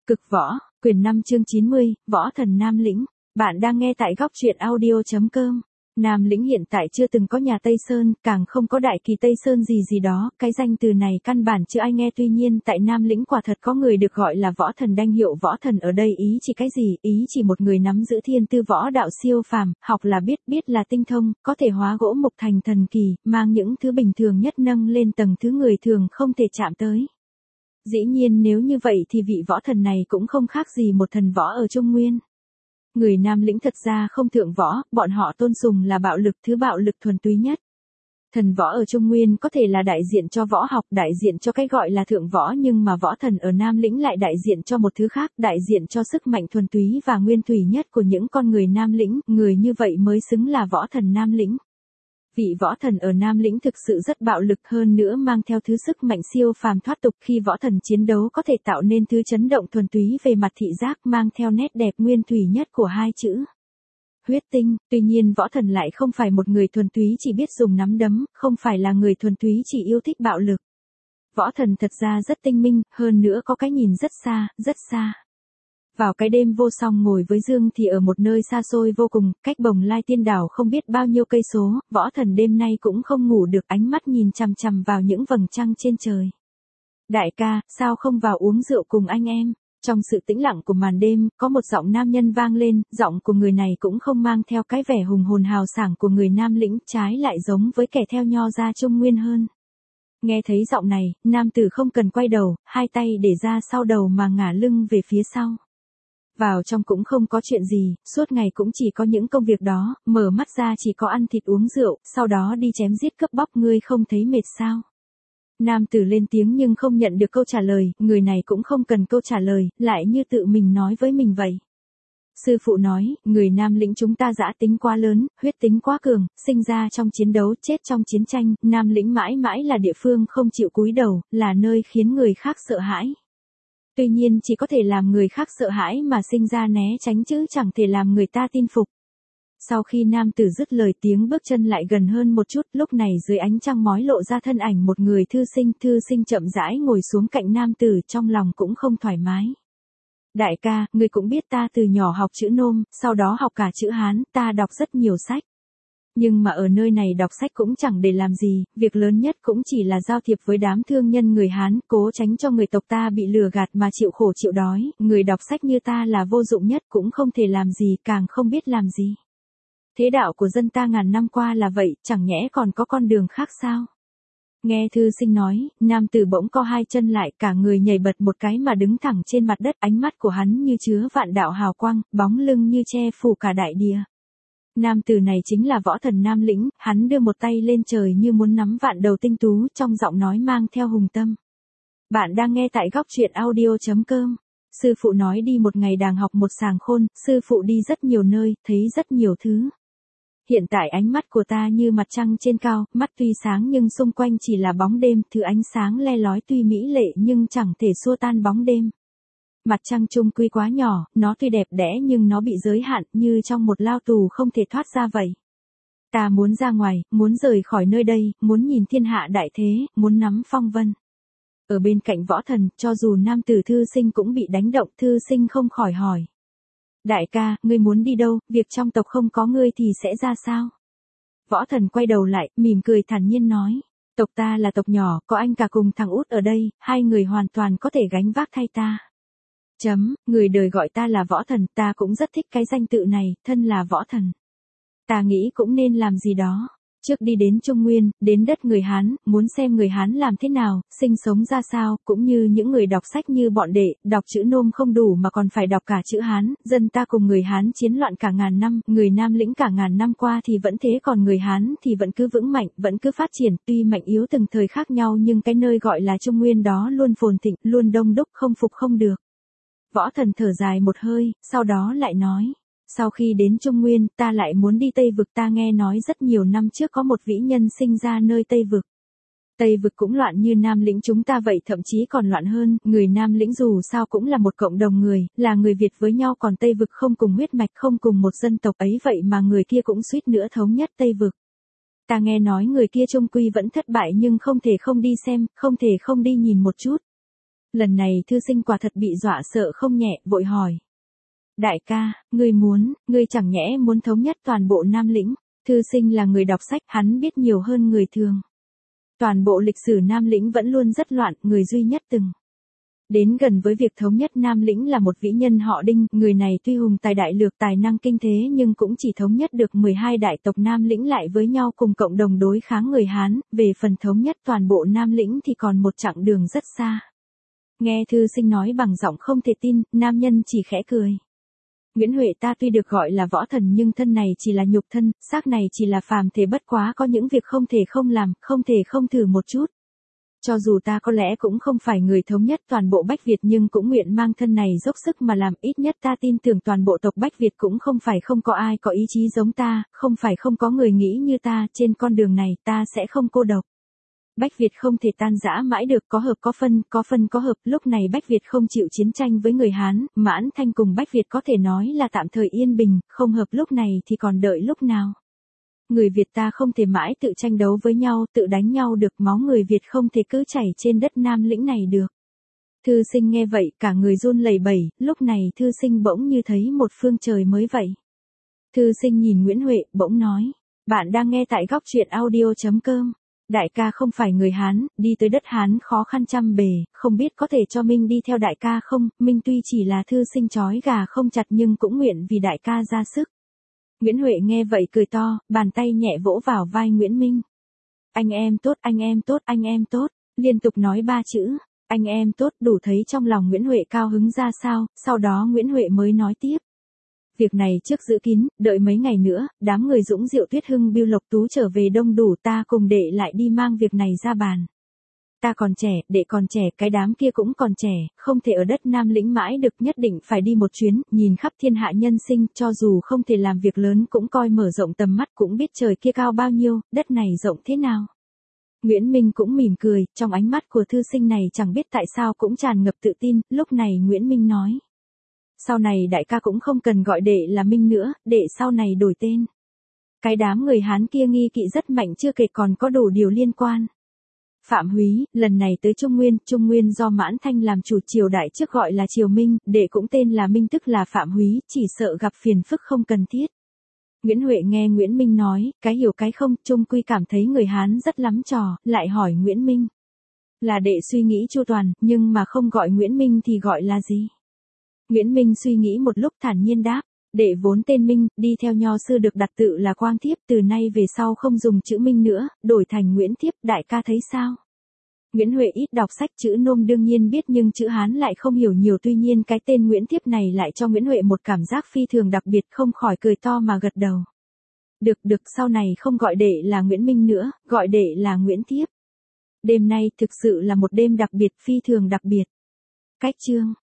Cực võ, quyển 5 chương 90, Võ thần Nam Lĩnh. Bạn đang nghe tại góc truyện audio.com. Nam Lĩnh hiện tại chưa từng có nhà Tây Sơn, càng không có đại kỳ Tây Sơn gì đó, cái danh từ này căn bản chưa ai nghe. Tuy nhiên tại Nam Lĩnh quả thật có người được gọi là võ thần. Đanh hiệu võ thần ở đây ý chỉ cái gì? Ý chỉ một người nắm giữ thiên tư võ đạo siêu phàm, học là biết là tinh thông, có thể hóa gỗ mục thành thần kỳ, mang những thứ bình thường nhất nâng lên tầng thứ người thường không thể chạm tới. Dĩ nhiên nếu như vậy thì vị võ thần này cũng không khác gì một thần võ ở Trung Nguyên. Người Nam Lĩnh thật ra không thượng võ, bọn họ tôn sùng là bạo lực, thứ bạo lực thuần túy nhất. Thần võ ở Trung Nguyên có thể là đại diện cho võ học, đại diện cho cái gọi là thượng võ, nhưng mà võ thần ở Nam Lĩnh lại đại diện cho một thứ khác, đại diện cho sức mạnh thuần túy và nguyên thủy nhất của những con người Nam Lĩnh, người như vậy mới xứng là võ thần Nam Lĩnh. Vị võ thần ở Nam Lĩnh thực sự rất bạo lực, hơn nữa mang theo thứ sức mạnh siêu phàm thoát tục. Khi võ thần chiến đấu có thể tạo nên thứ chấn động thuần túy về mặt thị giác, mang theo nét đẹp nguyên thủy nhất của hai chữ huyết tinh. Tuy nhiên võ thần lại không phải một người thuần túy chỉ biết dùng nắm đấm, không phải là người thuần túy chỉ yêu thích bạo lực. Võ thần thật ra rất tinh minh, hơn nữa có cái nhìn rất xa, rất xa. Vào cái đêm vô song ngồi với Dương thì ở một nơi xa xôi vô cùng, cách Bồng Lai Tiên Đảo không biết bao nhiêu cây số, võ thần đêm nay cũng không ngủ được, ánh mắt nhìn chằm chằm vào những vầng trăng trên trời. Đại ca, sao không vào uống rượu cùng anh em? Trong sự tĩnh lặng của màn đêm, có một giọng nam nhân vang lên, giọng của người này cũng không mang theo cái vẻ hùng hồn hào sảng của người Nam Lĩnh, trái lại giống với kẻ theo nho gia Trung Nguyên hơn. Nghe thấy giọng này, nam tử không cần quay đầu, hai tay để ra sau đầu mà ngả lưng về phía sau. Vào trong cũng không có chuyện gì, suốt ngày cũng chỉ có những công việc đó, mở mắt ra chỉ có ăn thịt uống rượu, sau đó đi chém giết cướp bóc. Ngươi không thấy mệt sao? Nam tử lên tiếng nhưng không nhận được câu trả lời, người này cũng không cần câu trả lời, lại như tự mình nói với mình vậy. Sư phụ nói, người Nam Lĩnh chúng ta dã tính quá lớn, huyết tính quá cường, sinh ra trong chiến đấu, chết trong chiến tranh, Nam Lĩnh mãi mãi là địa phương không chịu cúi đầu, là nơi khiến người khác sợ hãi. Tuy nhiên chỉ có thể làm người khác sợ hãi mà sinh ra né tránh chứ chẳng thể làm người ta tin phục. Sau khi nam tử dứt lời, tiếng bước chân lại gần hơn một chút, lúc này dưới ánh trăng mói lộ ra thân ảnh một người thư sinh chậm rãi ngồi xuống cạnh nam tử, trong lòng cũng không thoải mái. Đại ca, ngươi cũng biết ta từ nhỏ học chữ Nôm, sau đó học cả chữ Hán, ta đọc rất nhiều sách. Nhưng mà ở nơi này đọc sách cũng chẳng để làm gì, việc lớn nhất cũng chỉ là giao thiệp với đám thương nhân người Hán, cố tránh cho người tộc ta bị lừa gạt mà chịu khổ chịu đói, người đọc sách như ta là vô dụng nhất, cũng không thể làm gì, càng không biết làm gì. Thế đạo của dân ta ngàn năm qua là vậy, chẳng nhẽ còn có con đường khác sao? Nghe thư sinh nói, nam tử bỗng co hai chân lại, cả người nhảy bật một cái mà đứng thẳng trên mặt đất, ánh mắt của hắn như chứa vạn đạo hào quang, bóng lưng như che phủ cả đại địa. Nam tử này chính là võ thần Nam Lĩnh, hắn đưa một tay lên trời như muốn nắm vạn đầu tinh tú, trong giọng nói mang theo hùng tâm. Bạn đang nghe tại góc truyện audio.com. Sư phụ nói đi một ngày đàng học một sàng khôn, sư phụ đi rất nhiều nơi, thấy rất nhiều thứ. Hiện tại ánh mắt của ta như mặt trăng trên cao, mắt tuy sáng nhưng xung quanh chỉ là bóng đêm, thứ ánh sáng le lói tuy mỹ lệ nhưng chẳng thể xua tan bóng đêm. Mặt trăng chung quy quá nhỏ, nó tuy đẹp đẽ nhưng nó bị giới hạn, như trong một lao tù không thể thoát ra vậy. Ta muốn ra ngoài, muốn rời khỏi nơi đây, muốn nhìn thiên hạ đại thế, muốn nắm phong vân. Ở bên cạnh võ thần, cho dù nam tử thư sinh cũng bị đánh động, thư sinh không khỏi hỏi. Đại ca, ngươi muốn đi đâu, việc trong tộc không có ngươi thì sẽ ra sao? Võ thần quay đầu lại, mỉm cười thản nhiên nói. Tộc ta là tộc nhỏ, có anh cả cùng thằng út ở đây, hai người hoàn toàn có thể gánh vác thay ta. Người đời gọi ta là võ thần, ta cũng rất thích cái danh tự này, thân là võ thần. Ta nghĩ cũng nên làm gì đó. Trước đi đến Trung Nguyên, đến đất người Hán, muốn xem người Hán làm thế nào, sinh sống ra sao, cũng như những người đọc sách như bọn đệ, đọc chữ Nôm không đủ mà còn phải đọc cả chữ Hán, dân ta cùng người Hán chiến loạn cả ngàn năm, người Nam Lĩnh cả ngàn năm qua thì vẫn thế, còn người Hán thì vẫn cứ vững mạnh, vẫn cứ phát triển, tuy mạnh yếu từng thời khác nhau nhưng cái nơi gọi là Trung Nguyên đó luôn phồn thịnh, luôn đông đúc, không phục không được. Võ thần thở dài một hơi, sau đó lại nói. Sau khi đến Trung Nguyên, ta lại muốn đi Tây Vực, ta nghe nói rất nhiều năm trước có một vĩ nhân sinh ra nơi Tây Vực. Tây Vực cũng loạn như Nam Lĩnh chúng ta vậy, thậm chí còn loạn hơn, người Nam Lĩnh dù sao cũng là một cộng đồng người, là người Việt với nhau, còn Tây Vực không cùng huyết mạch, không cùng một dân tộc ấy vậy mà người kia cũng suýt nữa thống nhất Tây Vực. Ta nghe nói người kia chung quy vẫn thất bại nhưng không thể không đi xem, không thể không đi nhìn một chút. Lần này thư sinh quả thật bị dọa sợ không nhẹ, vội hỏi. Đại ca, ngươi chẳng nhẽ muốn thống nhất toàn bộ Nam Lĩnh? Thư sinh là người đọc sách, hắn biết nhiều hơn người thường. Toàn bộ lịch sử Nam Lĩnh vẫn luôn rất loạn, người duy nhất từng đến gần với việc thống nhất Nam Lĩnh là một vĩ nhân họ Đinh, người này tuy hùng tài đại lược tài năng kinh thế nhưng cũng chỉ thống nhất được 12 đại tộc Nam Lĩnh lại với nhau cùng cộng đồng đối kháng người Hán, về phần thống nhất toàn bộ Nam Lĩnh thì còn một chặng đường rất xa. Nghe thư sinh nói bằng giọng không thể tin, nam nhân chỉ khẽ cười. Nguyễn Huệ ta tuy được gọi là võ thần nhưng thân này chỉ là nhục thân, xác này chỉ là phàm thể bất quá có những việc không thể không làm, không thể không thử một chút. Cho dù ta có lẽ cũng không phải người thống nhất toàn bộ Bách Việt nhưng cũng nguyện mang thân này dốc sức mà làm, ít nhất ta tin tưởng toàn bộ tộc Bách Việt cũng không phải không có ai có ý chí giống ta, không phải không có người nghĩ như ta, trên con đường này ta sẽ không cô độc. Bách Việt không thể tan rã mãi được, có hợp có phân có hợp, lúc này Bách Việt không chịu chiến tranh với người Hán, Mãn Thanh cùng Bách Việt có thể nói là tạm thời yên bình, không hợp lúc này thì còn đợi lúc nào. Người Việt ta không thể mãi tự tranh đấu với nhau, tự đánh nhau được, máu người Việt không thể cứ chảy trên đất Nam Lĩnh này được. Thư sinh nghe vậy, cả người run lẩy bẩy, lúc này thư sinh bỗng như thấy một phương trời mới vậy. Thư sinh nhìn Nguyễn Huệ, bỗng nói, bạn đang nghe tại góc truyện audio.com. Đại ca không phải người Hán, đi tới đất Hán khó khăn trăm bề, không biết có thể cho Minh đi theo đại ca không? Minh tuy chỉ là thư sinh trói gà không chặt nhưng cũng nguyện vì đại ca ra sức. Nguyễn Huệ nghe vậy cười to, bàn tay nhẹ vỗ vào vai Nguyễn Minh. Anh em tốt, anh em tốt, anh em tốt, liên tục nói 3 chữ, anh em tốt, đủ thấy trong lòng Nguyễn Huệ cao hứng ra sao, sau đó Nguyễn Huệ mới nói tiếp. Việc này trước giữ kín, đợi mấy ngày nữa, đám người Dũng Diệu Tuyết Hưng Bưu Lộc Tú trở về đông đủ ta cùng đệ lại đi mang việc này ra bàn. Ta còn trẻ, đệ còn trẻ, cái đám kia cũng còn trẻ, không thể ở đất Nam Lĩnh mãi được, nhất định phải đi một chuyến, nhìn khắp thiên hạ nhân sinh, cho dù không thể làm việc lớn cũng coi mở rộng tầm mắt, cũng biết trời kia cao bao nhiêu, đất này rộng thế nào. Nguyễn Minh cũng mỉm cười, trong ánh mắt của thư sinh này chẳng biết tại sao cũng tràn ngập tự tin, lúc này Nguyễn Minh nói. Sau này đại ca cũng không cần gọi đệ là Minh nữa, đệ sau này đổi tên. Cái đám người Hán kia nghi kỵ rất mạnh chưa kể còn có đủ điều liên quan. Phạm Húy, lần này tới Trung Nguyên do Mãn Thanh làm chủ triều đại trước gọi là triều Minh, đệ cũng tên là Minh tức là Phạm Húy, chỉ sợ gặp phiền phức không cần thiết. Nguyễn Huệ nghe Nguyễn Minh nói, cái hiểu cái không, chung quy cảm thấy người Hán rất lắm trò, lại hỏi Nguyễn Minh. Là đệ suy nghĩ chu toàn, nhưng mà không gọi Nguyễn Minh thì gọi là gì? Nguyễn Minh suy nghĩ một lúc thản nhiên đáp, đệ vốn tên Minh, đi theo nho sư được đặt tự là Quang Thiếp, từ nay về sau không dùng chữ Minh nữa, đổi thành Nguyễn Thiếp, đại ca thấy sao? Nguyễn Huệ ít đọc sách, chữ Nôm đương nhiên biết nhưng chữ Hán lại không hiểu nhiều, tuy nhiên cái tên Nguyễn Thiếp này lại cho Nguyễn Huệ một cảm giác phi thường đặc biệt, không khỏi cười to mà gật đầu. Được, sau này không gọi đệ là Nguyễn Minh nữa, gọi đệ là Nguyễn Thiếp. Đêm nay thực sự là một đêm đặc biệt, phi thường đặc biệt. Cách chương